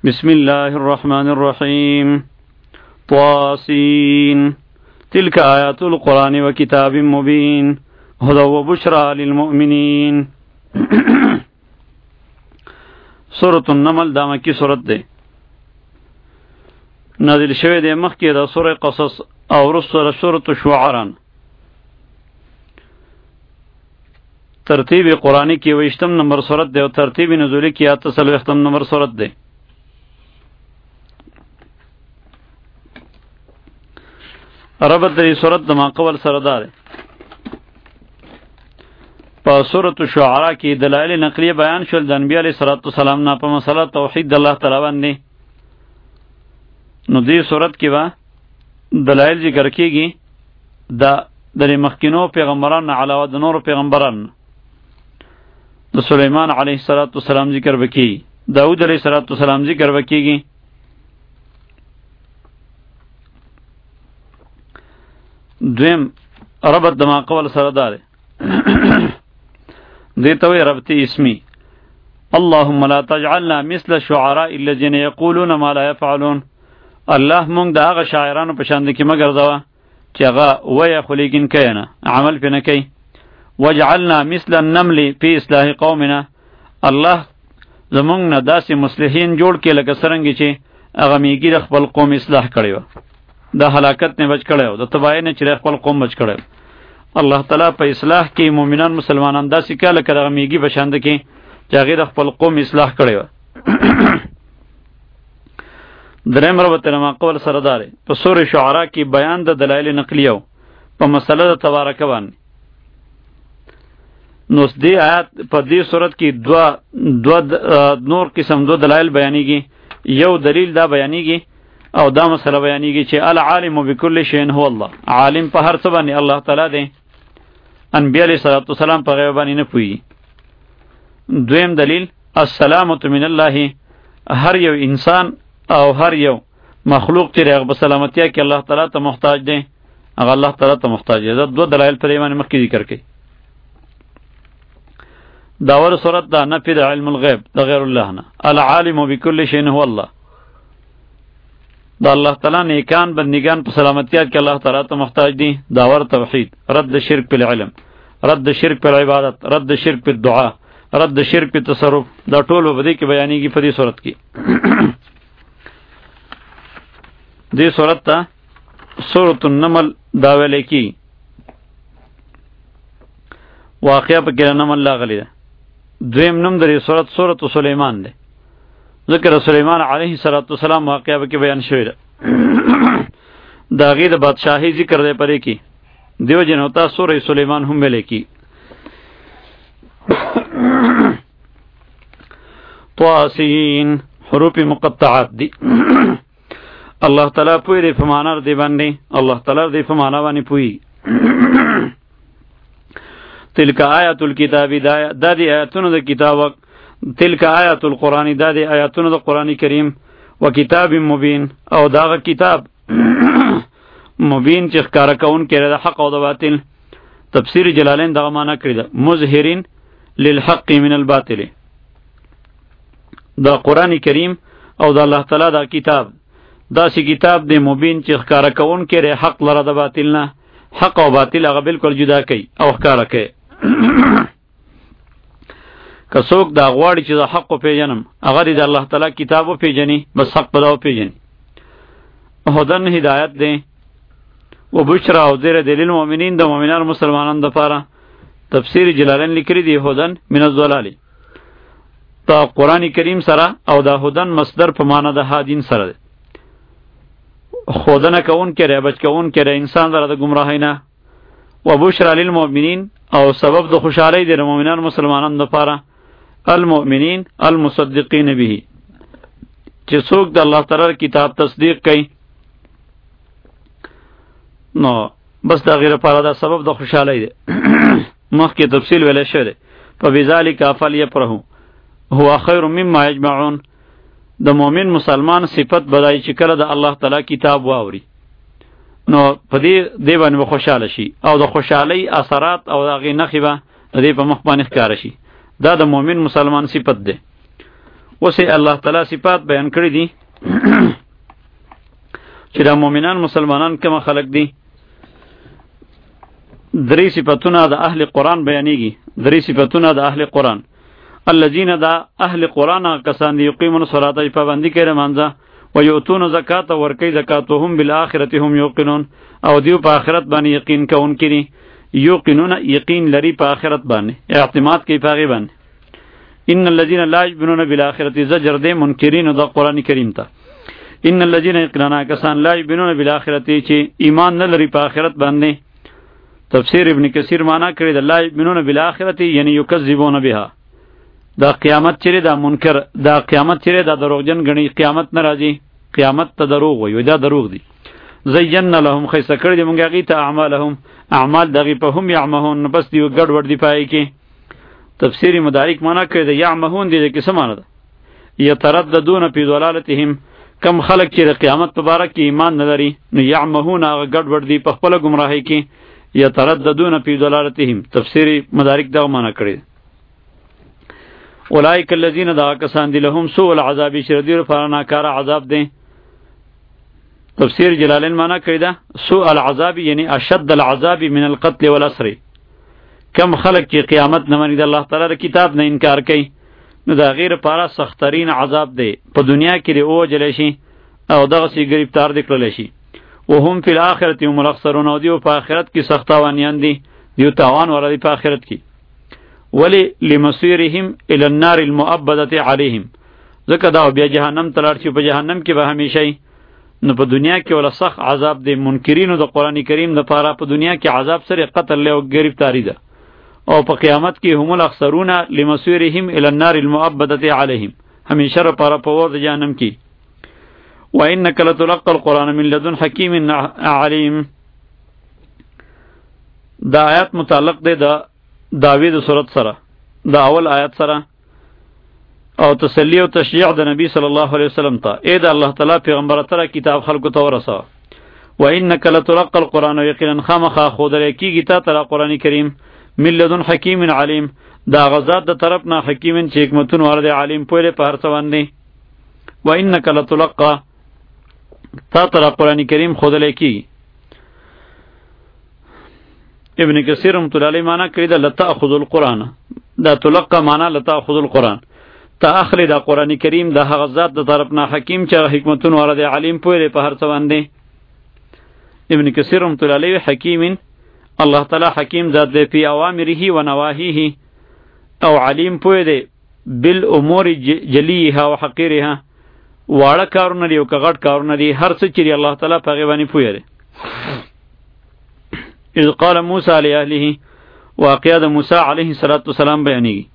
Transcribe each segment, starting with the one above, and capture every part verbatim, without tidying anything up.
بسم الله الرحمن الرحيم طاسين تلك آيات القرآن وكتاب مبين هدى وبشرى للمؤمنين سورة النمل دا مکی سورت دے نازل شوی دے مخی دا سورة قصص او رسول سورة شعران ترتیب قرآنی کی ویشتم نمبر سورت دے و ترتیب نزولی کی آتسل ویختم نمبر سورت دے. ربط دی سورت دما قبل سردار پا سورت شعراء کی دلائل نقلی بیان شل دا انبیاء علیہ السلام نا پا مسئلہ توحید اللہ تعالی باندے. نو دی سورت کی با دلائل ذکر کی گی دا در مخکنو پیغمبران علاوہ دا نور پیغمبران دا سلیمان علیہ السلام ذکر بکی داود علیہ السلام ذکر بکی گی. دویم ربط دما قول سردار دیتوی ربطی اسمی اللهم لا تجعلنا مثل الشعراء الذين يقولون ما لا يفعلون. الله مونږ د هغه شاعرانو په شان کې مگر دوا چې هغه ویا خو لیکن کوي نه عمل پې نه کوي. وجعلنا مثل النمل في اصلاح قومنا. الله زمونږ نه داسې مصلحین جوړ کړي لکه څرنګه چې هغه میږي د خپل قوم اصلاح کړی و، د هلاکت نه بچ کړی و، د تباہی نه چې خپل قوم بچ کړی و. الله تعالی په اصلاح کې مؤمنان مسلمانان داسې کړه لکه دغه میږي په شان کې چې هغې د خپل قوم اصلاح کړی و. دریم ربط ما قول سردار په سورة شعراء کې بیان د دلایل نقلیو په مسله د تبارکه باندې. نو دې آیات په دې صورت کې دوا دوا نور قسم دو دلایل بیانېږي. یو دلیل دا بیانېږي او دا مسله بیانېږي چې العالم بكل شيء هو الله. عالم په هر څه باندې الله تعالی دی. انبیاء علیہ السلام په غیب باندې نه پوهیږي. دویم دلیل السلامة من الله. هر یو انسان او هر یو مخلوق چې هغه په سلامتیا کې الله تعالی ته محتاج دی، هغه الله تعالی ته محتاج دی. دا دو دلایل پر ایمان مخکې ذکر کړي. دا ور صورت دا نفی د علم الغیب د غیر الله نه. العالم بكل شيء هو الله. دا الله تعالی نیکان بندگان په سلامتیا کې الله تعالی ته محتاج دي. دا ور توحید، رد شرک په علم، رد شرک په عبادت، رد شرک په دعا، رد شرک په تصرف. دا ټول په دې کې بیانېږي په دې صورت کې. دې صورت ته سورۃ النمل دا ویل کی واقعہ په کې نمل لاغلی ده. دویم نوم درې صورت سورۃ سلیمان ده، ذکر سلیمان علیه السلام واقعہ په کې بیان شوی ده. دا غي د بادشاہي ذکر ده پرې کې دیو جن ہوتا سورۃ سلیمان هم ویل کی. طاسین حروف مقطعات دی. الله تعالی پوی دی په معنا دی باندې، الله تعالی دی په معنا باندې پوی. تلک آیات الکتاب دا دی آیاتونو د کتاب، تلک آیات القرآن دا دی آیاتونو د قرآن کریم، و کتاب مبین او داغه کتاب مبین چې ښکارا کون کړي د حق او د باطل. تفسیر جلالین دغه معنا کړی ده مظهرین للحق من الباطل. دا قرآن کریم او د الله تعالی دا کتاب داسې کتاب دی مبین چې ښکارا کون کړي حق لره د باطل نه. حق او باطل هغه بالکل جدا کوي او ښکارا کوي. که څوک دا غواړي چې د حق وپېژنم هغه د الله تعالی کتاب وپېژني، بس حق به دا وپېژني. هدن هدایت دی و بشرا او زیر دی للمؤمنین، د مؤمنانو مسلمانانو دپاره. تفسیر جلالین لیکلی دی هدن من الضلال. دا قرآن کریم سره او دا هدن مصدر په معنا د هادین سره دی. خودنه کون کرے بچ کون کرے انسان در د گمراهی نه. و بشرا للمؤمنین او سبب د خوشحالی دی مؤمنان مسلمانان دپاره. المؤمنین المصدقین به، چې څوک د الله تعالی کتاب تصدیق کوي نو بس دا غیر لپاره دا سبب د خوشحالی دی. مخکې تفصیل ویلی شوی دی فبذلک فلیفرحوا هو خیر مما یجمعون. د مؤمن مسلمان صفت بدای چې کله د الله تعالی کتاب واوري نو په دې دی باندې خوشاله شي او د خوشحالی اثرات او هغې نښې به د دې په مخ باندې ښکاره شي. دا د مؤمن مسلمان صفت دی. وسه الله تعالی صفات بیان کړی دي چې د مؤمنان مسلمانان کوم خلق دي. درې صفاتونه د اهل قرآن بیانېږي. درې صفاتونه د اهل قرآن. الذين دا اهل قرآن کسان دي یقیمون الصلاة چې پابندي کوي لمانځه و یؤتون زکات ورکوي زکات هم بالآخرة هم یوقنون او دیو په آخرت باندې یقین کوونکي دي. یوقنون یقین لري په آخرت باندې اعتماد کوي په هغې باندې. ان الذين لا يؤمنون بالآخرة زجر دی منکرین د قرآن کریم ته. ان الذين یقینا کسان لا یؤمنون بالآخرة چې ایمان نه لري په آخرت باندې. تفسیر ابن کثیر معنا کړی د لا یؤمنون بالآخرة یعنی یکذبون بها. دا قیامت چیرې دا منکر دا قیامت چیرې دا دروغجن غنی قیامت نه راځي. قیامت ته دروغ وایي دا دروغ دی. زینا لهم خیسه کړی دی مونږ هغې ته اعمالهم اعمال دغې په هم یعمهون بس دی ګډ وډ دی پای کې. تفسیر مدارک معنا کړی دی یعمهون دی کې څه معنا ده؟ یترددون فی ضلالتهم کم خلق چې د قیامت په باره کې ایمان نه لري نو یعمهون هغه ګډ وډ دی په خپله ګمراهۍ کې. یترددون فی ضلالتهم تفسیر مدارک دغه معنا کړی. اولئک الذین دا کسان دی لهم سوء العذاب شردیر فرناکار عذاب دی. تفسیر جلالین معنا کړی ده سوء العذاب یعنی اشد العذاب من القتل والاسر. کم خلق چې قیامت نه مني د الله تعالی کتاب نه انکار کوي نو دا غیر پارا سخترین عذاب دی. په دنیا کې دی او جلی شي او دغسې گرفتار دی کړلی شي. وهم فی الاخرة هم الاخسرون او دیو په آخرت کې سخت تاوانیان دي. دیو تاوان والا دی په آخرت کې. ولی لمصیرهم الی النار المؤبدة علیهم ځکه دا بیا جهنم ته لاړ شي په جهنم کې به همیشه وي. نو په دنیا کې ولا سخت عذاب دی. منکرینو د قرآن کریم دپاره په دنیا کې عذاب سره قتل لی او گرفتاری ده او په قیامت کې هم الاخسرون لمصیرهم الی النار المؤبدة علیهم همیشه لپاره په اور د جهنم کې. وانک لتلقى القرآن من لدن حکیم علیم. دا آیات متعلق دی د دعوی د صورت سره د اول آیات سره او تسلی او تشجیع د نبی صلی الله علیه وسلم ته. اے د الله تعالی پیغمبر تر کتاب خلکو ته ورسوه. وانک لتلقى القرآن یقینا خامخا ښودلی کېږي تا ته قرآن کریم من لدن حکیم علیم دا غزاد د طرف نه حکیم چې حکمتونه والا دی علیم پوه دی په هر څه باندې. وانک لتلقى تا ته قرآن کریم ښودلی کېږي. ابن کثیر رحمۃ اللہ علیہ معنی کړی دا لتأخذ القرآن دا تلقى معنی لتأخذ القرآن تا اخلی دا قرآن کریم دا هغه ذات د طرف نه حکیم چې حکمتونه والا دی علیم پوه دی په هر څه باندې. ابن کثیر رحمۃ اللہ علیہ حکیم الله تعالی حکیم ذات دی فی اوامره و نواهیه او علیم پوه دی بالامور جلیها و حقیرها واړه کارونه دی او که غټ کارونه دی هر څه چې الله تعالی په هغې باندې پوه دی. اذ قال موسی لأهله واقعه د موسی علیه السلام بیانېږي.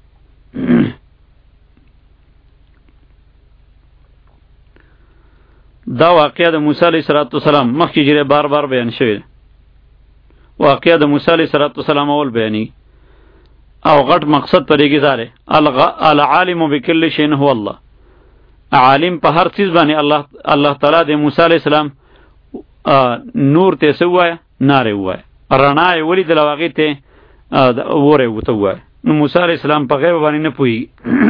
دا واقعه د موسی علیه السلام مخکې چې بار بار بیان شوی ده. واقعه د موسی علیه السلام اول بیانېږي او غټ مقصد پرې کې دا دی العالم بكل شیء هو الله. عالم په هر چیز باندې الله الله تعالی د موسی علیه السلام نور ته څه ووایه نارې ووایه رڼا یې ولیدله او هغې ته اور یې ورته ووایه. نو موسی علیه السلام په غیب باندې نه پوهېږي.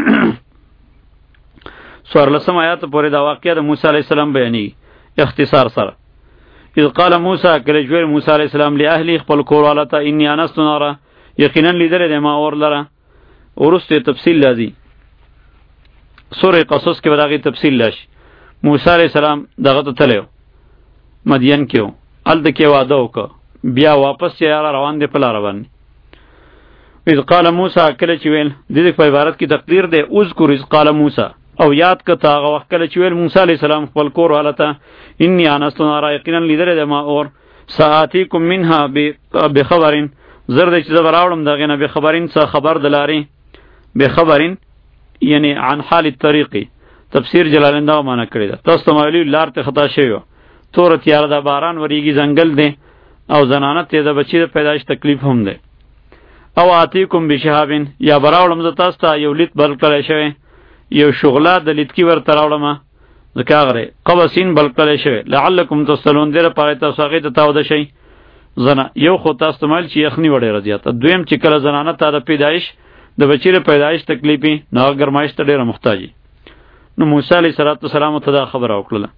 څوارلسم آیات پورې دا واقعه د موسی علیه السلام بیانېږي اختصار سره. اذ قال موسی کله چې ویل موسی علیه السلام لاهلي خپل کورواله ته انی انست ناره یقینا لیدلی دی ما اور لره. وروسته تفصیل راځي سورې قصص کې به د هغې تفصیل راشي. موسی علیه السلام دغه ته تللی و مدین کې و هلته کې واده وکړه بیا واپس چې یاره روان دی په لاره باندې. اذ قال موسی کله چې ویل د دې په عبارت کې تقدیر دی اذکر اذ قال موسی او یاد که تا هغه وخت کله چې ویل موسی علیه السلام خپل کور واله ته انی انست نارا یقینا لیدلی دی ما اور سآتیکم منها بخبرین زر دی چې زه به راوړم د هغې نه بخبرین څه خبر د لارې بخبرین یعنی عن حال الطریقی. تفسیر جلالین دا معنی کړې ده تاسو ته معلوم لار ته خطا شوی وه توره تیاره ده باران وریږي ځنګل دی او زنانه ته د بچی د پیدایش تکلیف هم دی. او آتیکم بشهابین یا به راوړم زه تاسو ته یو لید بل کړی شوی یو شغله د لیدکي ورته راوړمه ځکه هغه قبسین بل کړی شوی لعلکم تصلون دې لپاره تاسو هغې ته تاوده شئ. زنه یو خو تاسو ته مایل چې یخني وه ډېره زیاته دویم چې کله زنانه ته د پیدایش د بچی د پیدایش تکلیفي نو هغه ګرمایش ته ډېره محتاجي. نو موسی علیه السلام ته دا خبره وکړه.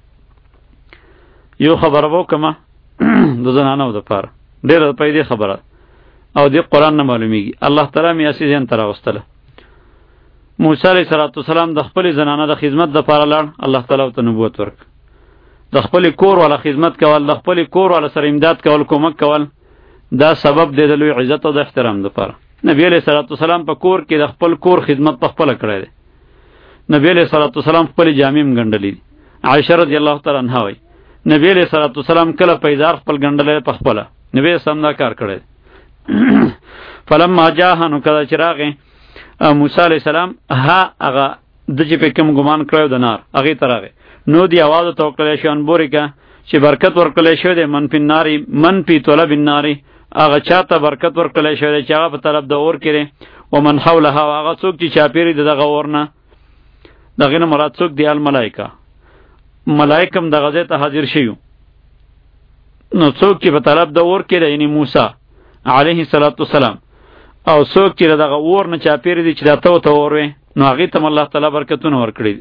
یو خبره وکما د زنانو د پاره ډېر پیدا خبره او د قرآن نه معلومیږي. الله تعالی می اسی ځین تر واستله. موسی علیه السلام د خپل زنانه د خدمت د پاره لړ الله تعالی ته نبوت ورک. د خپل کور ولا خدمت کول، د خپل کور ولا سره امداد کول، کومک کول، دا سبب دی د لوی عزت او د احترام لپاره. نبی علیہ الصلوۃ والسلام په کور کې د خپل کور خدمت په خپل کړی دی. نبی علیہ الصلوۃ والسلام خپل جامې مګندلې دي. عائشہ رضی الله تعالی عنها وایي نبی علیہ الصلوۃ والسلام کله پیدار خپل ګندلې په خپل. نبی سم دا کار کړی. فلما جاء نو کله چراغ موسی علیہ السلام ها هغه د چې په کوم ګمان کړو د نار هغه ترغه نو دی आवाज تو کړی شان بورګه چې برکت ورکړی شو د من په ناری من په طلب الناری هغه چاته برکت ورکړی شو چې هغه په طلب د اور کړي او من حولها هغه څوک چې چاپیری دغه ورنه دغه نه مراد څوک دی الملائکه ملائکم دغه ځای ته حاضر شيو. نو څوک چې په طلب د اور کړي یعنی موسی علیه السلام او څوک چې دغه اور نه چاپیری دي چې دا ته ته اور وي نو هغه ته الله تعالی برکتونه ورکړي.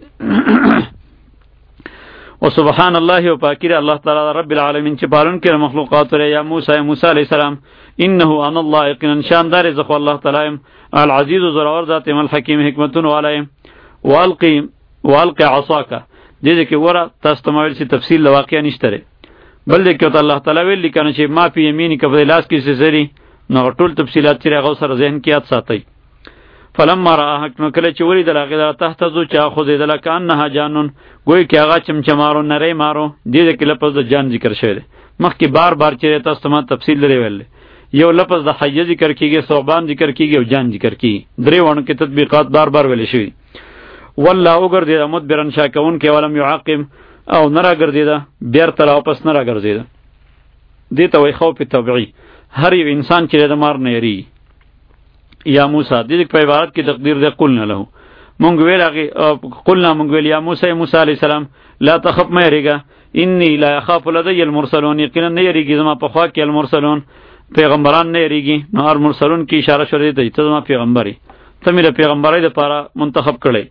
و سبحان الله و پاکیر الله تعالی رب العالمین چې پالون کړي مخلوقات لري. یا موسی موسی علیہ السلام انه انا الله یقینا شاندار زخو الله تعالی العزیز زرور ذات الحکیم حکمتون علی والقی والقی عصاک. دې کې ورا تاسو تمایل چې تفصیل واقعا نشته بل دې کې الله تعالی ویل کنه چې ما په یمینی کبه لاس کې سری نو ټول تفصیلات چې هغه سره ذهن کې یاد ساتي. فلما راه نو کله چې ورید هغه تحت زو چا خو دې دل کانها جانون گوی کې هغه چمچمارو نری مارو. دې کې لفظ د جان ذکر شوی دی مخکې بار بار چې تاسو ته تفصیل لري ویل. یو لفظ د حی ذکر کیږي، ثوبان ذکر کیږي او جان ذکر کیږي. درې وانه کې تطبیقات بار بار ویل شوی. والله وګرځیدا مدبرن شاکون کې ولم يعاقب او نرا ګرځیدا بیر تر واپس نرا ګرځیدا. دې ته وای خوف طبيعي. هر یو انسان چې د مار نه یری. یا موسی دې په عبارت کې تقدیر دې قلنا له مونږ ویل هغه قلنا مونږ ویل یا موسی موسی علی السلام لا تخف ما یریګا انی لا اخاف لدی المرسلون یقینا نه یریږي زما په خوا کې المرسلون پیغمبران نه یریږي. نو هر مرسلون کې اشاره شوې ده ته زما پیغمبري ته مې پیغمبري لپاره منتخب کړي.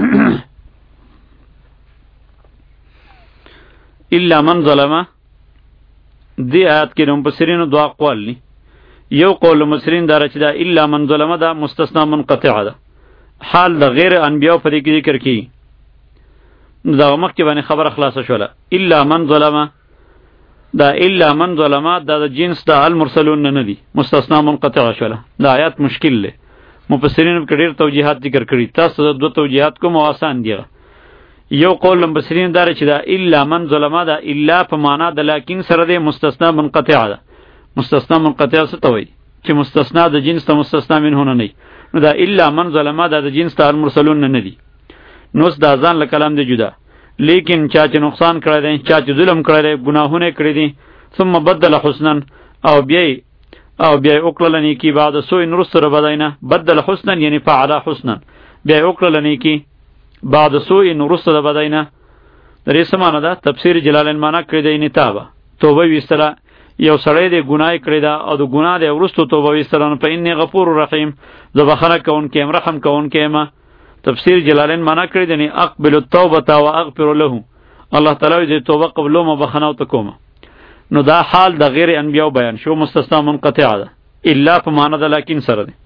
الا من ظلم دی آیات کې نو مفسرین دعا قول ني یو قول مفسرین دار چې دا الا من ظلم دا مستثنا منقطع ده حال د غیر انبیاء په دې کې ذکر کی دا مخکې باندې خبر خلاصه شوله. الا من ظلم دا الا من ظلم دا د جنس د المرسلون نه دي مستثنا منقطع شوله. دا آیات مشکل له مفسرین په ډېر توجیهات ذکر کړي. تاسو د دوه توجیهات کوم آسان دي. یو قول مفسرین دار چې دا الا من ظلم دا الا په معنا د لکن سره د مستثنا منقطع ده. مستثنا منقطع څه ته وایي چې مستثنا د جنس ته مستثنا منه نه نه. نو دا الا من ظلم دا د جنس ته المرسلون نه نه دي. نو دا ځان له کلام دی جدا. لیکن چا چې نقصان کړی دی، چا چې ظلم کړی دی، ګناهونه کړی دي، ثم بدل حسنا او بیا او بیا وکړل نیکی بعد سوء نرسل بداینا. بدل حسنا یعنی فعل حسنا بیا وکړل نیکی بعد سوء نرسل بداینا. درې سمانه ده تفسیر جلالین معنا کړی دی نتابه توبه وستله. یو سړی دی ګناه کړی دا او د ګناه دی ورستو توبه وستله په ان غفور رحیم ذو بخنه کون کې رحم کون کې ما. تفسیر جلالین معنا کړی دی اقبل التوبه واغفر له. الله تعالی دې توبه قبول ما بخنه او تکوم. نو دا حال د غیر انبیاء بیان شو مستثنا منقطع ده الا په معنا ده لکن سره ده.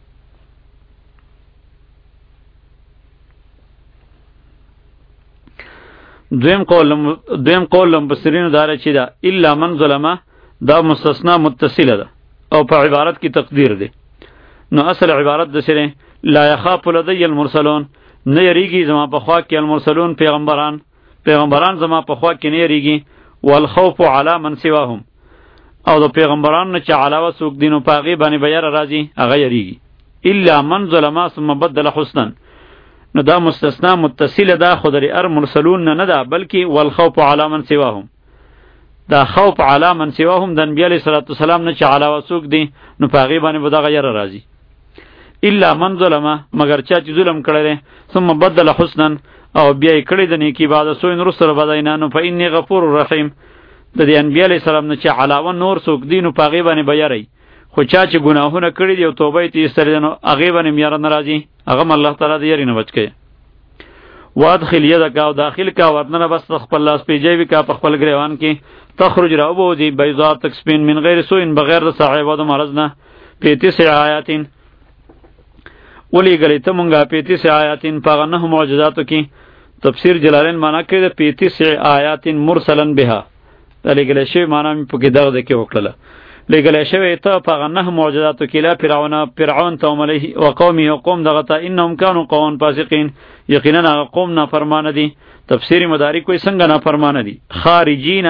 دویم قول دویم قول مفسرین دار چې دا الا من ظلم دا مستثنا متصله ده او په عبارت کې تقدیر ده. نو اصل عبارت د سره لا يخاف لدي المرسلون نه یریږي زما په خوا کې المرسلون پیغمبران پیغمبران زما په خوا کې نه یریږي. والخوف على من سواهم او د پیغمبران نه چې علاوه څوک دینو پاغي باندې بیر راځي هغه یریږي. الا من ظلم ثم بدل حسنا نو دا مستثنا متصل ده خدای ار مرسلون نه نه ده بلکې والخوف على من سواهم. دا خوف علی من سواهم د انبیاء علیه السلام نه چې علاوه څوک دي نو پاغي باندې به دغه یره راځي. الا من ظلم مگر چا چې ظلم کړی دی ثم بدل حسنا او بیا یې کړی د نیکی بعد سوء نرسل بداینا نو فإني غفور رحیم. د دې انبیاء علیه السلام نه چې علاوه نور څوک دي نو پاغي باندې به یری. خو چا چې ګناهونه کړی دی او توبه یې ایستلې نو هغه باندې میاره ناراضي هغه الله تعالی دې یری نه بچ کړي. وادخل یدک او داخل کا ورننه بس خپل لاس پیجوي کا په خپل ګریوان کې تخرج راو دی بیضاء تکسبین من غیر سوء بغیر د صاحب د مرض نه پیتیس آیاتین ولی گلی ته مونږه پیتیس آیاتین په نه معجزاتو کې تفسیر جلالین معنا کوي د پیتیس آیاتین مرسلن بها لګل شی معنا په کې دغه کې وکړه لګل شی ته په نه معجزاتو کې لا فرعون فرعون ته علیه او قومه او قوم دغه ته انهم كانوا قوم فاسقین یقینا قوم نه فرمان دي تفسیر مدارک کوئی څنګه نه فرمان دي خارجین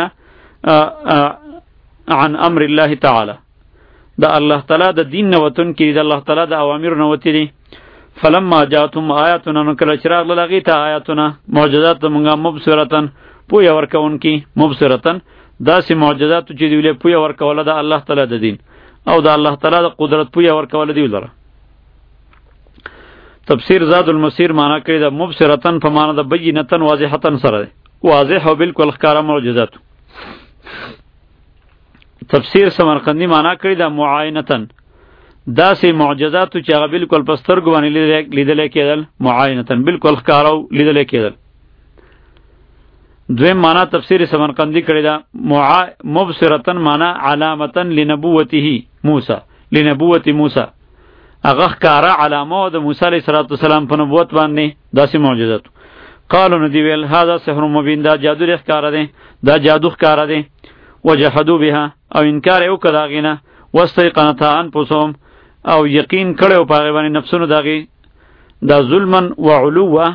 عن امر الله تعالی دا الله تعالی د دین نه وتون کې د الله تعالی د اوامر نه وتی دي فلما جاءتهم آیاتنا نکل چراغ لغی ته آیاتنا معجزات مونږه مبصرتن پوی ورکون کی مبصرتن داسې معجزات چې دی ولې پوی ورکول د الله تعالی د دین او د الله تعالی د قدرت پوی ورکول دی ولره تفسیر زاد المسیر معنا کوي د مبصرتن په معنا د بینتن واضحتن سره واضح او بالکل ښکارا معجزات تفسیر سمرقندی معنا کوي د معاینتن داسې معجزات چې هغه بالکل پسترګو باندې لیدل کېدل معاینتن بالکل ښکارو لیدل کېدل دویم معنا تفسیر سمرقندی کړی دا مبصرتن معنا علامتن لنبوته موسی لنبوت موسی هغه ښکارا علامه د موسی علیه السلام په نبوت باندې داسې معجزات قالو ندی ویل هذا سحر مبین دا جادو ښکارا دی دا جادو ښکارا دی وجحدوا بها او انکار یو کداغینه واستيقنتها انفسهم او یقین کړو په باندې نفسونو داغي دا ظلمن و علوا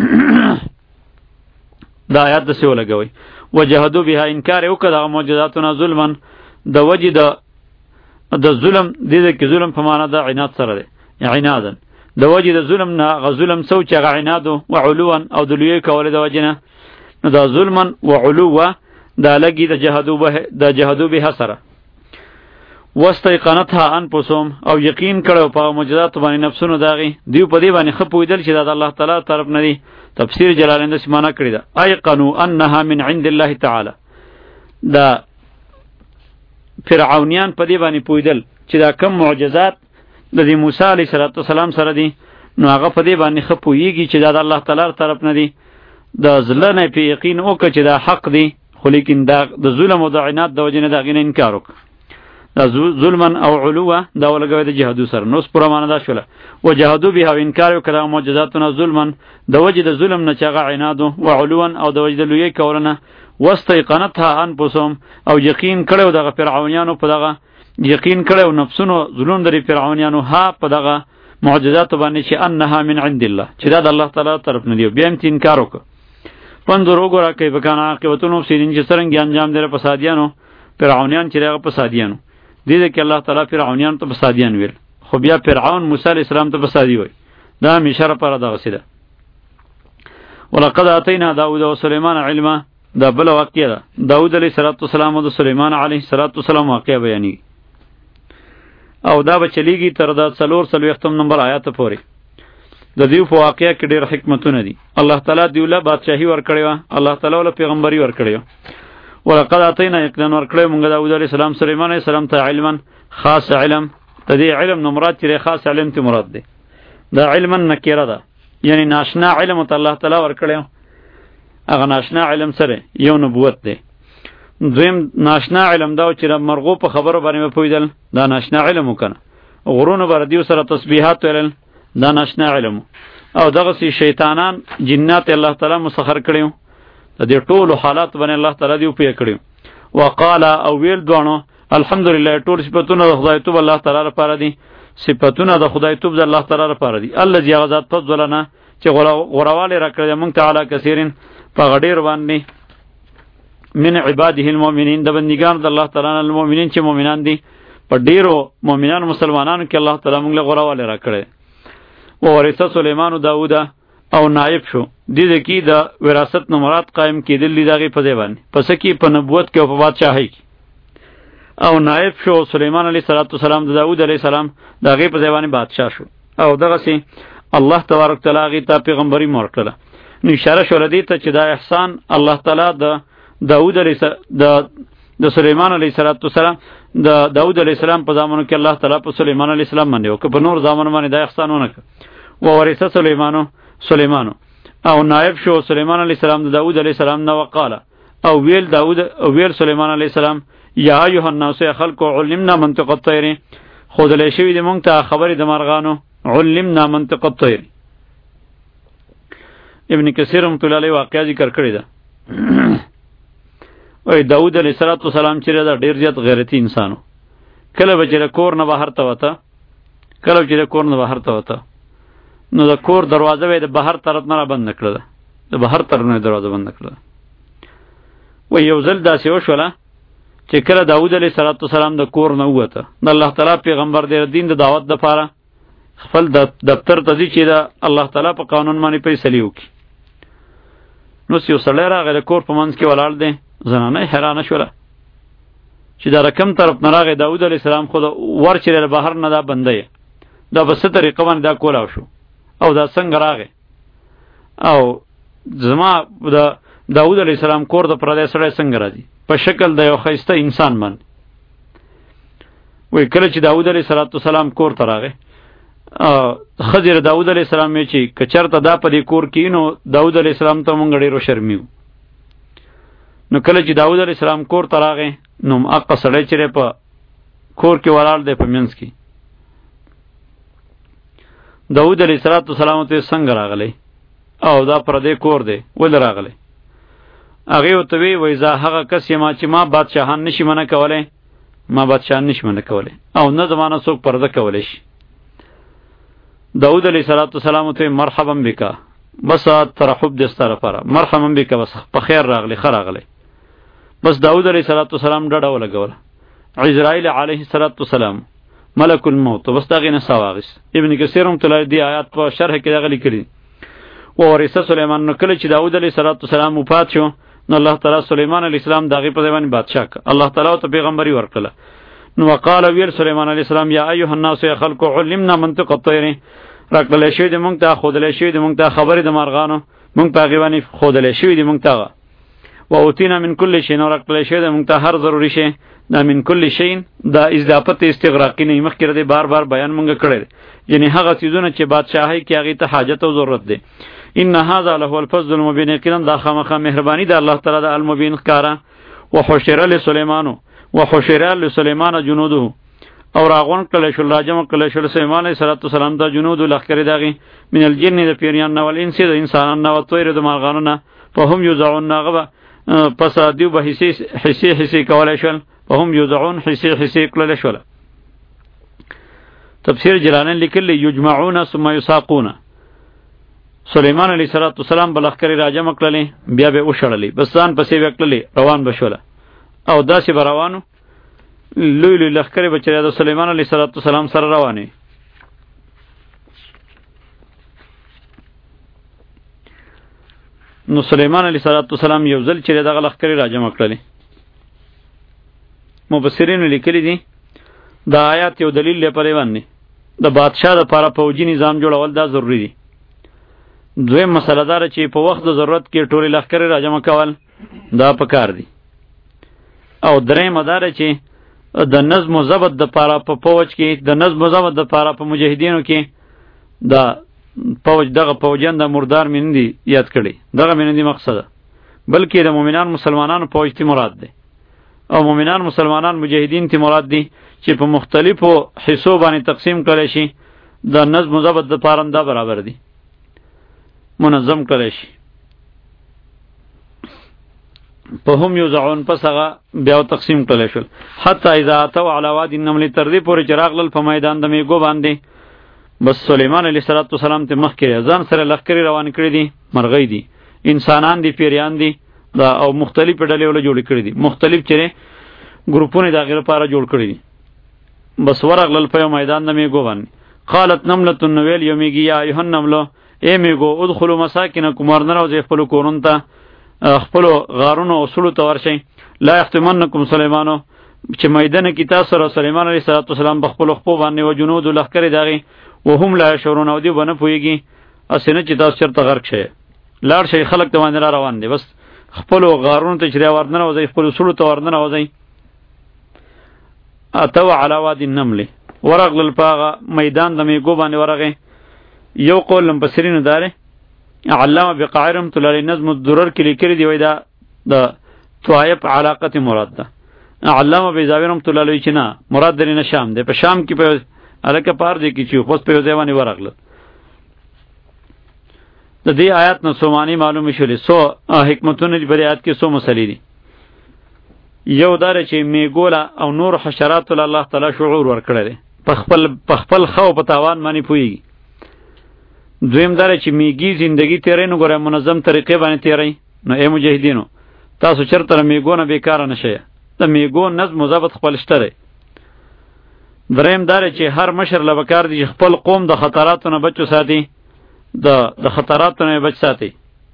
دا آیات د څه ولګوي وجحدوا بها انکار یو کدا معجزاتنا ظلمن د وجه د د ظلم د دې کې ظلم په معنا د عناد سره دی عنادن د وجه د ظلم نه غ ظلم سو چې غ عناد او علوا او د لوی کول د وجنه دا ظلمن و علوا دا لګي د جهادو به د جهادو به سره واستيقنتها انفسهم او یقین کړو په معجزات باندې نفسونو داغي دیو په دې باندې خپویدل چې د الله تعالی طرف نه دی تفسیر جلالین د سمانه کړی دا ايقنوا انها من عند الله تعالی دا فرعونیان په دې باندې پویدل چې دا کم معجزات د موسی علیه السلام سره دي نو هغه په دې باندې خپویږي چې دا د الله تعالی طرف نه دی د ځلنه په یقین وکړي چې دا حق دی خو لیکن دا د ظلم او د عناد د وجنه دا غینه انکار وکړ دا ظلمن او علوا دا ولګوي د جهادو سره نو سپره معنا دا شوله وجهادو به او انکار وکړه معجزاتنا ظلمن د وجه د ظلم نه چغه عناد او علوا او د وجه د لوی کولنه واستيقنتها انفسهم او یقین کړو دغه فرعونانو په دغه یقین کړو نفسونو ظلم درې فرعونانو ها په دغه معجزات باندې چې انها من عند الله چې دا د الله تعالی طرف نه دی بیا هم انکار وکړه پندرو ګورا کې بکانه عاقبتونو سینین چې څنګه انجام دره فسادیانو فرعونان چې هغه فسادیانو دې کې الله تعالی فرعونان ته فسادیان ویل خو بیا فرعون موسی علیہ السلام ته فسادی وای دا مشره پر دغه سیده ولقد اتینا داوود و سليمان علما دا بل واقعه ده داوود علیہ السلام او سليمان علیہ السلام واقعه بیانی او دا به چلیږي تر دا څلور څلوېښتم نمبر آیات پورې د دیو په واقعه کې ډېر حکمتونه دي الله تعالی دیوله بادشاہي ورکړی و الله تعالی ول پیغمبري ورکړی و ولقد اتینا یقینا ورکړی مونږ داوود علیہ السلام سليمان علیہ السلام ته علما خاص علم د دې علم نو مراد چې خاص علم ته مراد دی دا علما نکره ده یعنی ناشنا علم ته الله تعالی ورکړی هغه ناشنا علم سره یو نبوت دی دویم ناشنا علم دا چې مرغو په خبرو باندې پویدل دا ناشنا علم وکنه غرونه بر دیو سره تسبیحات ویل دا ناشنا علم او دغه سي شیطانان جنات الله تعالی مسخر کړیو د دې ټولو حالات باندې الله تعالی دی په کړیو وقال او ویل دوانو الحمدلله ټول صفاتونه د خدای توب الله تعالی لپاره دي صفاتونه د خدای توب د الله تعالی لپاره دي الذي غزاد فضلنا چې غورواله را کړی مونږ تعالی کثیرن په غډیر باندې من عباده المؤمنین د بندگان د الله تعالی المؤمنین چې مؤمنان دي په ډیرو مؤمنان مسلمانانو کې الله تعالی موږ له غورواله را کړی و ورثه سليمان او داوود او نائب شو د دې کې د وراثت نو مراد قائم کېدل دغه په ځای باندې پس کې په نبوت کې او په بادشاہي او نائب شو سليمان علیه السلام د داوود علیه السلام دغه په ځای باندې بادشاہ شو او دغه سي الله تبارک تعالی ته پیغمبري مورکړه نو اشاره شول دي ته چې دا احسان الله تعالی د داوود علیه د د سليمان علیه السلام د داوود علیه السلام په زمانو کې الله تعالی په سليمان علیه السلام باندې او په نور زمانو باندې دا احسانونه و ورثه سليمانو سليمانو او نائب شو سلیمان علیہ السلام د داود علیہ السلام نه وقاله او ویل داود او ویل سلیمان علیہ السلام یا ایها الناس خلق علمنا منطق الطير خود له شوی د مونږ ته خبرې د مرغانو علمنا منطق الطير. ابن کثیر رحمۃ اللہ علیہ واقعہ ذکر کړی ده. وای داود علیہ السلام چې دا ډیر زیات غیرتی انسانو. کله به چې کور نه بهر ته وته کله چې کور نه بهر ته وته نو د کور دروازه به د بهر طرف نه را بند کړله، د بهر طرف نه دروازه بند کړله. و یو ځل داسې وشوله چې کله داود علیه السلام د کور نه ووته، د الله تعالی پیغمبر د دین د دعوت دپاره خپل دفتر ته ځي چې د الله تعالی په قانون باندې فیصلې وکړي. نو یو سړی راغی د کور په منځ کې ولاړ دی، زنانه یې حیرانه شوله چې دا رقم طرف نه راغی داود علیه السلام خو ور چې له بهر نه دا بنده یې دا په څه طریقه باندې دا کولاو شو او دا څنګه راغی او زما د داود علیه السلام کور د پردی سړی څنګه راځي په شکل د یو ښایسته انسان باندې. وایي کله چې داود علیه السلام کور ته راغی ښځې داود علیه السلام یې چې که چېرته دا په دې کور کې نو داود علیه السلام ته مونږ ډېر وشرمي وو. نو کله چې داود علیه السلام کور ته راغی نو هغه سړی چې په کور کې ولاړ دی په منځ کې داود علیه السلام ته څنګه راغلی او دا پردی کور دی ولې راغلی؟ هغې ورته وی وایي زه هغه کس یم چې ما بادشاهان نشي منع کولی ما بادشاهان نشي منع کولی او نه زما نه څوک پرده کولی شي. داود علیه السلام ته مرحبا بکا بس ترحب دې ستا لپاره مرحبا بکا بس په خیر راغلی ښه راغلی. بس داود علیه السلام ډډه ولګوله. عزرائیل علیه السلام ملک الموت بس دغې نه ساه واخیست. ابن کثیر رحمة الله دې آیات په شرح کې دغه لیکلي وورثه سلیمان. نو کله چې داود علیه السلام وفات شو نو الله تعالی سلیمان علیه السلام دغې په ځای باندې بادشاه که الله تعالی ورته پیغمبري ورکړله. نو وقاله ویل سلیمان علیه السلام یا ایها الناس یا خلق علمنا منطق الطیر راکړلی شوي دي مونږ ته ښودلی شوي دي مونږ ته خبرې د مارغانو مونږ په هغې باندې ښودلی شوي دي مونږ ته و اوتینا من کل شی نو راکړلی شوی دی مونږ ته هر ضروري شی دا من کل شی دا اضافت استغراقي نه مخکې دی بار بار بیان مونږ کړی دی یعنی هغه څیزونه چې بادشاهۍ کې هغې ته حاجت او ضرورت دی. ان هذا له الفضل المبین یقینا دا خامخا مهرباني د الله تعالی د المبین ښکاره. وحشر لسلیمان وحشر لسلیمان جنوده او راغون کړلی شول راجمع کړلی شول سلیمان علیه السلام ته جنود لښکرې د هغې من الجن د پیریان نه والانس د انسانان نه والطیر د مارغانو نه فهم یوزعون هغه به پس دیو به حصې حصې حصې کولی شول فهم یوزعون حصې حصې کړلی شول. تفسیر جلالین لیکلی یجمعون ثم یساقون سلیمان علیه السلام به لښکرې راجمع کړلې بیا به یې وشړلې بس ځان پسې به کړلې روان به شوله او داسې به روانو لوی لوی لښکرې به چې د سلیمان علیه السلام سره روانې. نو سلیمان علیه السلام یو ځل چې دغه لښکرې راجمع کړلې مفسرینو لیکلي دي دا آیات یو دلیل دی پرې باندې د بادشاه دپاره پوجي نظام جوړول دا ضروري دي. دویم مسله داره چې په وخت د ضرورت کې ټولې لښکرې راجمع کول دا پکار دي. او درېیمه داره چې د نظم و ضبط دپاره په فوج کې د نظم و ضبط دپاره په مجاهدینو کې دا فوج دغه فوجیان د مردار مې نه دي یاد کړي دغه مې نه دي مقصده بلکې د مؤمنان مسلمانانو فوج تی مراد دی او مؤمنان مسلمانان مجاهدین تی مراد دي چې په مختلفو حصو باندې تقسیم کړی شي د نظم و ضبط دپاره دا برابر دي منظم کړی شي. په هم یوزعون پس هغه بیا تقسیم کړلی شول حتی اذا اتوا علی وادي النمل تر دې پورې چې راغلل په میدان د میږو باندې بس سلیمان علیه السلام ته مخکې ځان سره لښکرې روان کړي دي مرغۍ دي انسانان دي پیریان دي دا او مختلفې ډلې وله جوړې کړي دي مختلف چې ګروپونه د هغې لپاره جوړ کړي دي. بس ورغلل په یو میدان د میږو باندې قالت نملة نو ویل یو میږي یا ایها النملو ای میږو ادخلوا مساکنکم ورننوځئ خپلو کورونو ته خپلو غارونو او سلو ته ورشئ لا یحتمنکم سلیمانو چې میدان کې تاسو سره سلیمان علیه السلام په خپلو خپو باندې و جنودو لښکرې د هغې وهم لا یشعرون او دوی به نه پوهېږي هسې نه چې تاسو چېرته غرق شئ لاړ شئ خلک د باندې را روان دی بس خپلو غارونو ته چې دی ورننوځئ خپلو سلو ته ورننوځئ. اتوا علی وادي النمل ورغلل په هغه میدان د میږو باندې ورغې. یو قول مفسرینو داره علامه بقاعی رحمۃ اللہ علیہ نظم الدرر کې لیکلي دی وای دا د طائف علاقت مراد ده. علامه بیضاوی رحمۃ اللہ علیہ چې نه مراد درې نه شام دی، په شام کې په الکه پار دی کې چې خو په ځواني ورغله. د دې آیات نو څو معنی معلومه شولې، سو حکمتونه دی په آیات کې سو مسلې دي. یو دار چې میګولا او نور حشرات له الله تعالی شعور ورکړي دي، په خپل په خپل خو په تاوان باندې پوي. دویم دار چې میګي زندگی تیرې نو ګره منظم طریقې باندې تیرې نو اے مجاهدینو تاسو چرته میګونه بیکاره نشئ، د میګو نظم او ضبط خپل شته. دریم دار چې هر مشر لبکار دی خپل قوم د خطراتو نه بچو ساتي، د د خطراتو نه بچ ساتي.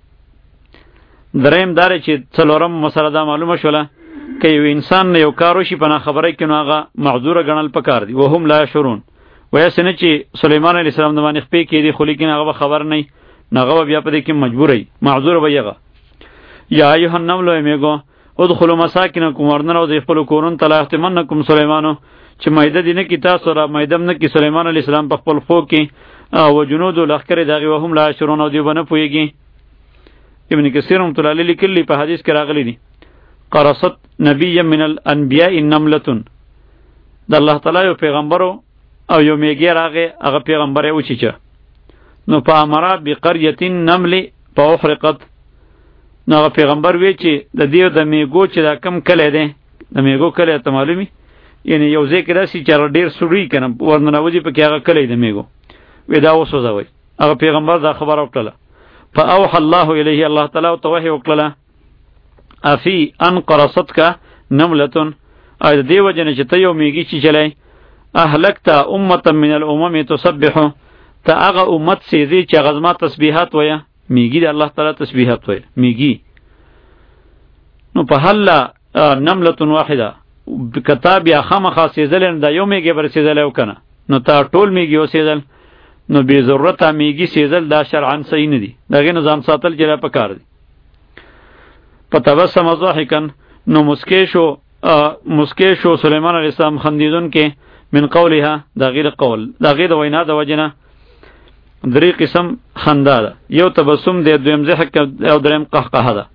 دریم دار چې څلورم مسله دا معلومه شوله که یو انسان یو کار وشي په ناخبرۍ کې نو هغه معذوره ګڼل پکار دی. وهم لا یشعرون، وایسې نه چې سلیمان علیه السلام د باندې خپې کېدي خو لیکن هغه به خبر نه وي، نو هغه بیا په دې کې مجبور وي، معذوره به هغه. یا ایها النمل میګو ادخلوا مساکنکم ورننه او د خپلو کورونو ته لا یحطمنکم سلیمانو چې مایده دي نه کي تاسو را مایدم نه کي سلیمان علیه السلام په خپل خو کې او جنود او لښکرې د هغې وهم لا یشعرون او دوی به نه پوهېږي. ابن کثیر رحمة الله علیه لیکلي په حدیث کې راغلی دي قرصت نبی من الانبیاء نملتون، د الله تعالی یو پیغمبرو او یو میږی راغی، هغه پیغمبر یې وچیچه نو په امره بقریة نمل فاحرقت، نو هغه پیغمبر وی چې د دې د میږو چې دا کم کلی دی، د میږو کلی ته معلومي یعنی یو ځای کې داسې چې ډېر سړي که نه ورننوځي پکې هغه کلی د میږو وی دا وسوځوئ. هغه پیغمبر دا خبره وکړله. فاوحى الله الیه، الله تعالی ورته وحی وکړله افی ان قرصتک نملتون، ای د دې وجه نه چې ته یو میږي چیچلی اهلکت امة من الامم تسبح، ته هغه امت سیزی چې هغه زما تسبیحات ویه. میږي د الله تعالی تسبیحات ویه میږي. نو په هله نملتون واحده کتاب یا خامخا سیزلی نو دا یو میږي بر سیزلی وکنه نو تا ټول میږي وسیزل نو بې ضرورته میږي سیزل دا شرعا صحیح نه دي، د هغې نه ځان ساتل چې په کار دي. فتبسم ضاحکا، نو مسکی شو مسکی شو سلیمان علیه السلام خندیدون کې من قولها دا غیر قول دا غیر وینا د وجنه. درې قسم خندا ده، یو تبسم دی، دویم ضحک او دریم قهقه ده.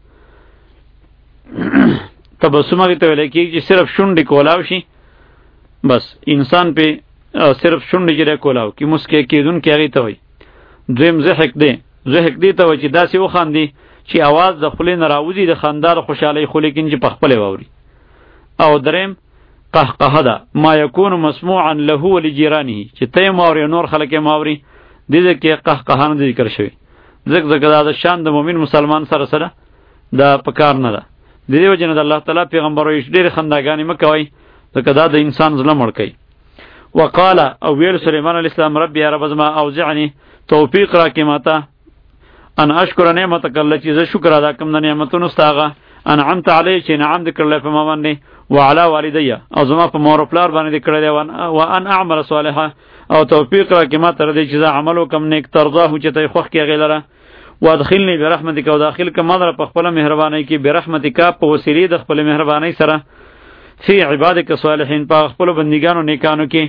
تبسم هغې ته ویلی کېږي چې صرف شونډې کولاو شي، بس انسان پې صرف شونډې چې دی کولاو کې مسکی کېدونکي هغې ته وایي. دویم ضحک دی، ضحک دی ته وایي چې داسې وخاندي چې اواز د خولې نه راوځي د خندا د خوشحالۍ خو لیکن چې په خپلې واوري. او دریم قهقه ده، ما یکون مسموعا له ولجیرانه، چې ته یې ماوري نور خلک یې ماوري. دې ځای کې قهقه نه ذکر شوی، ځکه ځکه دا د شان د مؤمن مسلمان سره سره دا په کار نه ده. د دې وجې نه د الله تعالی پیغمبر وایي ډېرې خنداګانې مه کوئ، ځکه دا د انسان زړه مړ کوي. وقال او ویل سلیمان علیه السلام رب یا رب زما اوزعنی توفیق راکې ماته ان اشکر نعمتک الله چې زه شکر ادا کوم د نعمتونو ستا هغه انعمت علی چې انعام دې کړلی په ما باندې وعلى والدی او زما په مور او پلار باندې دې کړی دی و ان اعمل صالحا او توفیق راکې ماته ردی چې زه عمل وکړم نیک ترضاه چې ته یې خوښ کړې هغې لره وادخلني برحمتک او داخل کړه ما لره په خپله مهربانۍ کې برحمتک په وسیلې د خپلې مهربانۍ سره فی عبادک صالحین په خپلو بندګانو نیکانو کې.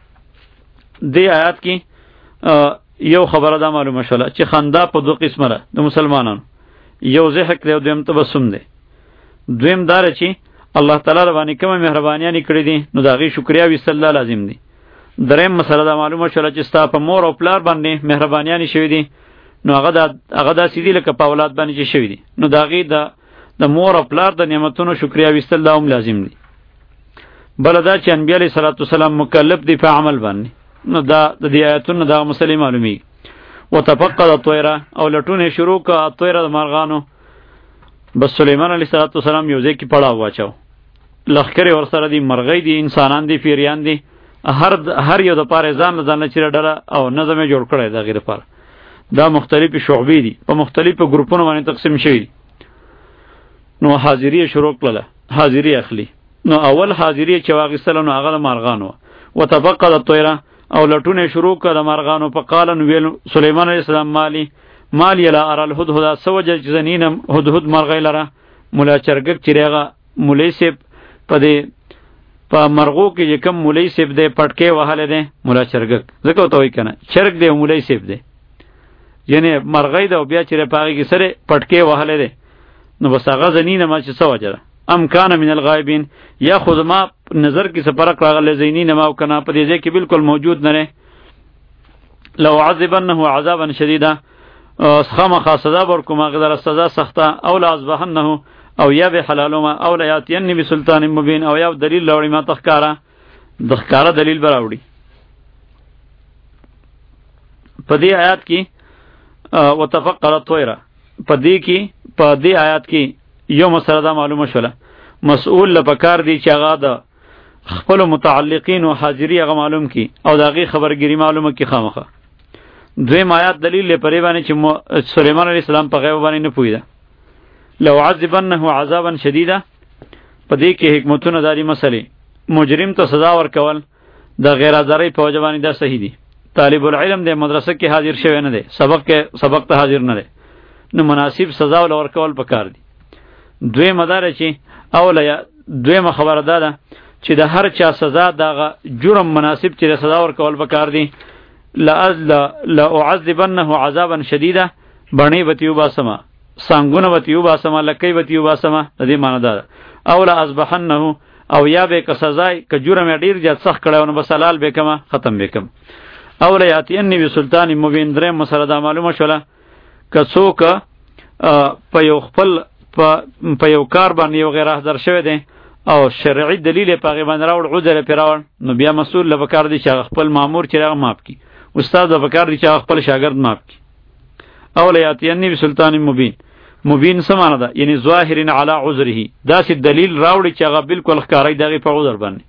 دې آیات کې یو خبره دا معلومه شوله چې خندا په دو قسمه ده د مسلمانانو، یو ضحک دی او دویم تبسم دی. دویم دا ده چې الله تعالی باندې کومه مهربانیانې کړې دي نو د هغې شکریا ویستل دا لازم دي. دریم مسله دا معلومه شوله چې ستا په مور او پلار باندې مهربانیانې شوي دي نو هغه دا هغه داسې دي لکه په اولاد باندې چې شوي دي، نو د هغې د د مور او پلار د نعمتونو شکریا ویستل دا هم لازم دي. بله دا چې انبیا علیه صلات وسلام مکلف دي په عمل باندې، نو دا د دې آیتونو دغه مسلې معلومیږي. وتفقد الطیره او لټون شروع که الطیره د مارغانو. بس سلیمان علیه صلات وسلام یو ځای کې پړاو واچو، لښکرې ورسره دي، مرغۍ دي، انسانان دي، پیریان دي، هر هر یو د پاره ځان له ځان نه چیرې ډله او نظم یې جوړ کړی د هغې دپاره. دا مختلفې شعبې دي، په مختلفو ګروپونو باندې تقسیم شوي دي. نو حاضري یې شروع کړله، حاضري اخلي. نو اول حاضري چې واخیستله نو هغه د مارغانو وه. وتفقد الطیره او لټونه شروع کړه د مارغانو. فقال نو ویل سلیمان علیه السلام مالی مالی لا ارى الهدهد، څه وجه چې زه نینم هدهد مرغۍ لره. مولا چرګک چې هغه مولوي صاحب په دې په مرغو کې چې کوم مولوي صاحب دی پټکې وهلی دی مولا چرګک، ځکه ورته وایي که نه چرګ دی او مولوي صاحب دی. یعنی مرغۍ ده او بیا چې په هغې کې سره پټکې وهلی دی نو بس هغه زنینه ما چې څه وجه ده ام کان من الغایبین یا خود ما نظر کې څه فرق راغلی زینینه ما او که نه په دې ځای کې بالکل موجود نه دی لو عذبنه عذابا شدیدا خامخا سزا به ورکوم هغې لره سزا سخته او لاذبحنه او یا به حلالومه او لیاتیني بسلطان مبین او یا دلیل راوړي ما ته ښکاره د ښکاره دلیل به راوړي په دې آیات کې وتفقد الطیره په دې کې په دې آیات کې یو مسله دا معلومه شوله مسئول له پکار دی چې هغه د خپل متعلقین او حاضری هغه معلوم کی او د هغې خبرګیری معلومه کی خامخه دویم آیات دلیل له پرې باندې چې سلیمان علیه السلام په غیب باندې نه پوهېده لو عذبنه عذابا شدیدا په دې کې حکمتونه داري مسلې مجرم ته سزا ورکول د غیر حاضرۍ په وجه باندې دا صحیح دي طالب العلم د مدرسه کې حاضر شوی نه دی سبق کې سبق ته حاضر نه دی نو مناسب سزا ول ورکول پکار دي دویمه دا چې اوله دویمه خبره دا ده چې د هر چا سزا دغه جرم مناسب چې سزا ورکول پکار دي لا اعذبنه عذابا شدیدا بڼې به تې وباسمه سانګونه به تې وباسمه لکۍ به تې وباسمه د دې معنی دا ده او لا اذبحنه او یا به که سزا که جرم یې ډېر زیات سخت کړی نو بس حلال به کمه ختم به کم او لیاتیني بسلطان مبین درېم مسله دا معلومه شوله که څوک په یو خپل په یو کار باندې یو غیر حاضر شوی دی او شرعي دلیل یې په هغې باندې راوړ عذر یې پرې راوړ نو بیا مسؤول له پکار دی چې هغه خپل مامور چې هغه معاف کړي استاد له پکار دی چې هغه خپل شاګرد معاف کړي او لیاتیني بسلطان مبین مبین څه معنی ده یعنی ظاهر علی عذره داسې دلیل راوړي چې هغه بالکل ښکاری د هغې په عذر باندې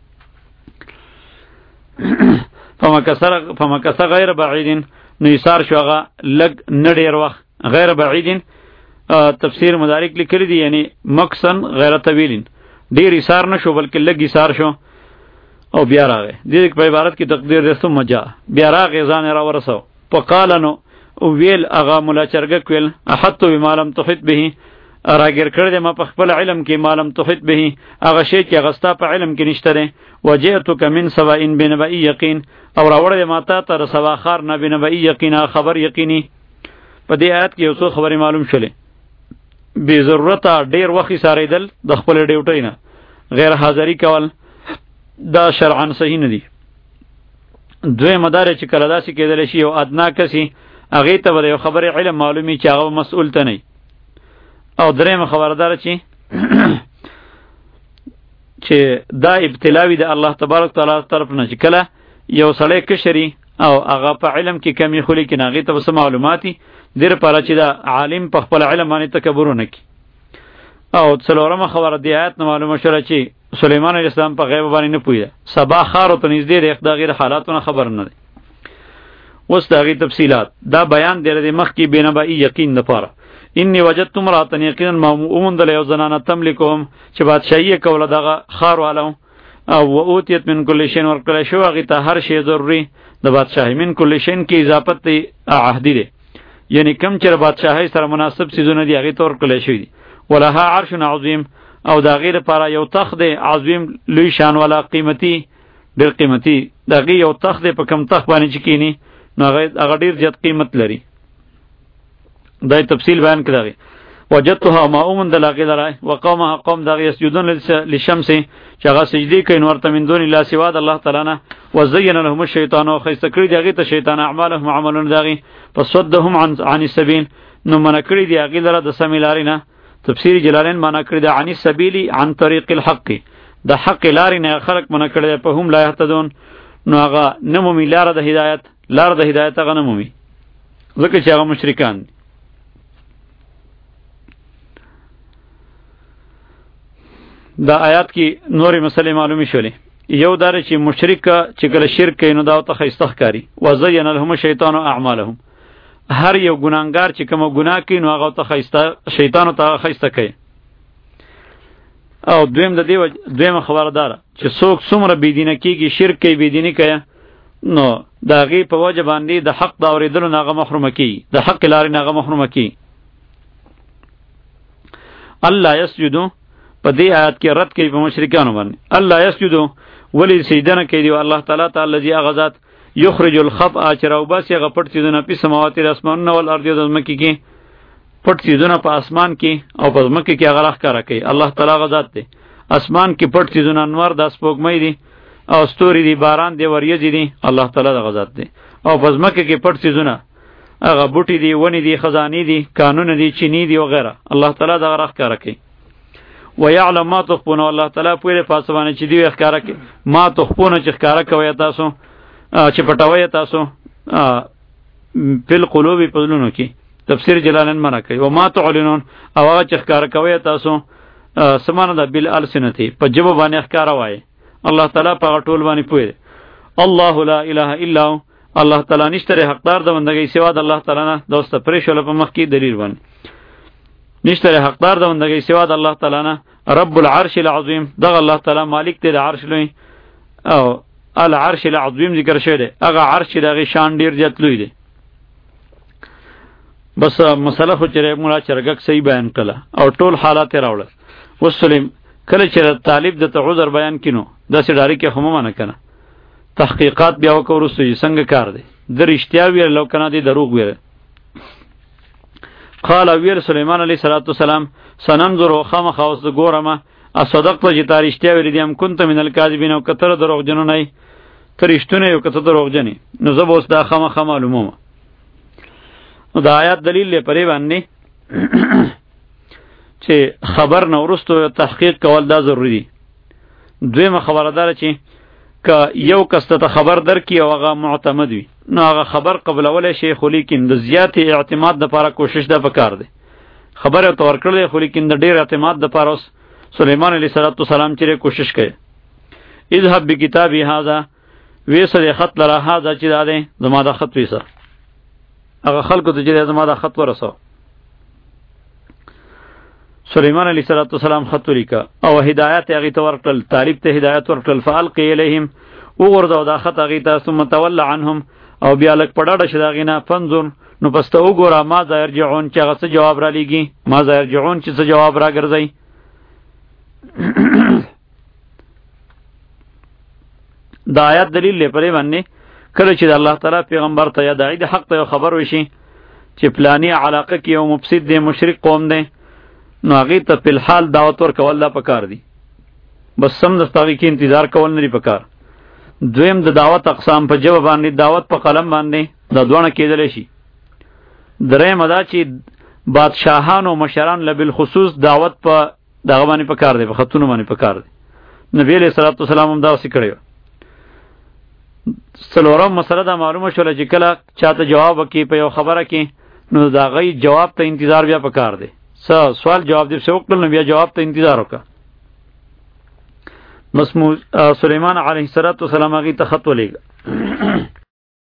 فمکث غیر بعید نو ایثار شو هغه لږ نه ډېر وخت غیر بعید تفسیر مدارک لیکلی دی یعنی مکسن غیر طویل ډېر ایثار نه شو بلکې لږ ایثار شو او بیا راغی دې په عبارت کې تقدیر دی ثم جاء بیا راغی ځان یې راورسو فقال نو ویل هغه ملا چرګک ویل احط بما لم تحط به راګر کړی دی ما په خپل علم کې ما لم تحط به هغه شی چې هغه ستا په علم کې نشته دی وجئتک من سبأ بنبأ یقین او راوړی دی ما ته تر سباخار نه بنبأ یقین خبر یقیني په دې آیت کې یو څو خبرې معلوم شولې بې ضرورته ډېر وخت ایسارېدل د خپلې ډیوټۍ نه غیر حاضري کول دا شرعاً صحیح نه دي دویمه دا چې کله داسې کېدلی شي یو ادنا کسي هغې ته به د یو خبرې علم معلومي چې هغه مسؤول ته نه او درېیمه خبره داره چې چې دا ابتلاوي د الله تبارک تعالی طرف نه چې کله یو سړی کشري او هغه په علم کې کمی خو لیکن هغې ته به څه معلوماتي دې لپاره چې دا عالم په خپل علم باندې تکبر ونه کړي او څلورمه خبره دې آیت نه معلومه شوله چې سلیمان علیه السلام په غیب باندې نه پوهېده سبا ښار ورته نږدې دی د هغې د حالاتو نه خبر نه دی اوس د هغې تفصیلات دا بیان دی د مخکې بېنبعي یقین دپاره انی وجدت امرأة یقینا ما وموندله یو زنانه تملکهم چې بادشاهي یې کوله دغه ښار والو او و اوتیت من کل شین ورکړی شو هغې ته هر شی ضروري د بادشاهي من کل شین کې اضافت دی عهدي دی یعنی کم چې بادشاهۍ سره مناسب څیزونه دي هغې ته ورکړلی شوي دي ولها عرش عظیم او د هغې لپاره یو تخت دی عظیم لوی شان والا قیمتي ډېر قیمتي د هغې یو تخت دی په کم تخت باندې چې کښېني نو هغه ډېر زیات قیمت لري دا تفصیل بیان کړی دی وجدتها ما اومندل هغې لره وقومها قوم د هغې یسجدون للشمس چې هغه سجدې کوي نور ته من دون الله سوا د الله تعالی نه وزین لهم الشیطان او ښایسته کړي دي هغې ته شیطان اعمالهم عملونه د هغې فصدهم عن عن السبیل نو منع کړي دي هغې لره د سمې لارې نه تفسیر جلالین منع کړي ده عن السبیل عن طریق الحق د حق لارې نه خلق منع کړي ده په هم لا یهتدون نو هغه نه مومي لاره د هدایت لاره د هدایت هغه نه مومي ځکه چې هغه مشرکان دي دا آیات کې نورې مسلې معلومې شولې یو دا چې مشرک چې کله شرک کوي نو دا ورته ښایسته ښکاري وزین لهم الشیطان اعمالهم هر یو ګناهګار چې کومه ګناه کوي نو هغه ورته ښایسته شیطان ورته هغه ښایسته کوي او دویم د دې دویمه خبره دا ده چې څوک څومره بېدینه کېږي شرک کوي بېدیني کوي نو د هغې په وجه باندې د حق د اورېدلو نه هغه محرومه کېږي د حق لارې نه هغه محرومه کېږي الله یسجدو په دې آیات کې رد کوي په مشرکانو باندې الله یسجدو ولی سجده نه کوي الله تعالی ته الذي هغه ذات یخرج الخبء چراو باسی هغه پټ چیزونه په سماوات الاسمانونه والارض د ځمکې کې پټ چیزونه په اسمان کې او په ځمکه کې هغه راښکاره کوي. الله تعالی غ ذات دی. اسمان کې پټ چیزونه انوار د سپوږمۍ دي او ستوري دي، باران دی، وریځې دي، الله تعالی د غ ذات دی. او په ځمکه کې پټ چیزونه هغه بوټي دي، ونې دي، خزانې دي، کانونه دي، چینی دي وغیره، الله تعالی دا راښکاره کوي. ويعلم ما تخفون، الله تعالی پوهه پاسوانه چې دی ښکارا کوي ما تخفون چې ښکارا کوي تاسو چې پټوي تاسو په قلوب پزلونو کې. تفسیر جلالین معنا کوي و ما تعلنون او هغه چې ښکارا کوي تاسو سمانه د بل السنتی په جواب باندې ښکارا وای. الله تعالی په ټول باندې پوهه. الله لا اله الا هو، الله تعالی نشته حقدار د بندګۍ سوا د الله تعالی نه. دوست پرې شول په مخ کې دلیل باندې نشته حقدار د بندګۍ سوا د الله تعالی نه. رب العرش العظیم، دغه الله تعالی مالک دی د عرش لوی، او العرش العظیم ذکر شوی دی، هغه عرش دغه شان ډیر زیات لوی دی. بس مسله خو چې مولا چرګک صحیح بیان کړه او ټول حالات راوړل. وسلم کله چې طالب د عذر بیان کینو داسې ډاری کې هم نه کنه، تحقیقات بیا وکړو رسوي څنګه کار دی، د رښتیا ویل لو کنه دی دروغ ویل. قال ویر سليمان علیه السلام سننظر خامخ اوس ګورمه اصدقت چې تاریشتیا ویل دي ام كنت من الكاذبین او کتر دروغ جنو نه ترشتونه یو کتر دروغ جنې نو زه اوس دا خامخ معلومه. نو دا آیات دلیل لري پرې باندې چې خبر نو ورستو تحقیق کول دا ضروری دی. دویمه خبردار چې که یو کس ته خبر درکې او هغه معتمد وي نو هغه خبر قبلول شي، خو لیکن د زیات اعتماد د لپاره کوشش ده پکار دی. خبره تو ورکړل خو لیکن د ډیر اعتماد د لپاره سليمان علیه السلام چې کوشش کړي. اذهب بکتابی هذا، ویسه خط لره هذا چې دا دی زما د خط ویسه، هغه خلکو ته چې زما د خط ورسو. سليمان علیه السلام خط ولیکه او هدایت هغه ته ورکړل، طالب ته هدایت ورکړل. فالقی الیهم، وګورځو دا خط هغه ته، ثم تولى عنهم، او بیا لک پډاډه شي داغې نه. فنظر، نو پس ته وګوره ما ذا يرجعون چې هغه څه جواب را لیږي، ما ذا يرجعون چې څه جواب را ګرځي. دا آیات دلیل لري پرې باندې کله چې الله تعالی پیغمبر ته یا داعی د حق ته خبر وشي چې پلانی علاقه کې یو مفسد دی، مشرک قوم دی، نو هغه ته په الحال دعوت ورکول لا پکار دی. بس سم دستاوی کې انتظار کول نه پکار. دویم د دعوت اقسام په جواب باندې دعوت په قلم باندې دا دوه کېدل شي. دریم دا چې بادشاهانو مشران لبل خصوص دعوت په دغه باندې پکار دی، په خطونو باندې پکار دی. نبی علیہ الصلوۃ والسلام هم دا وسی کړی. څلورم مسله دا معلومه شوله چې کله چاته جواب وکي په یو خبره کې نو دا غي جواب ته انتظار بیا پکار دی. س سوال جواب دې څوک نو بیا جواب ته انتظار وکړه. بس سليمان علیه السلام هغه ته خط ولېږه.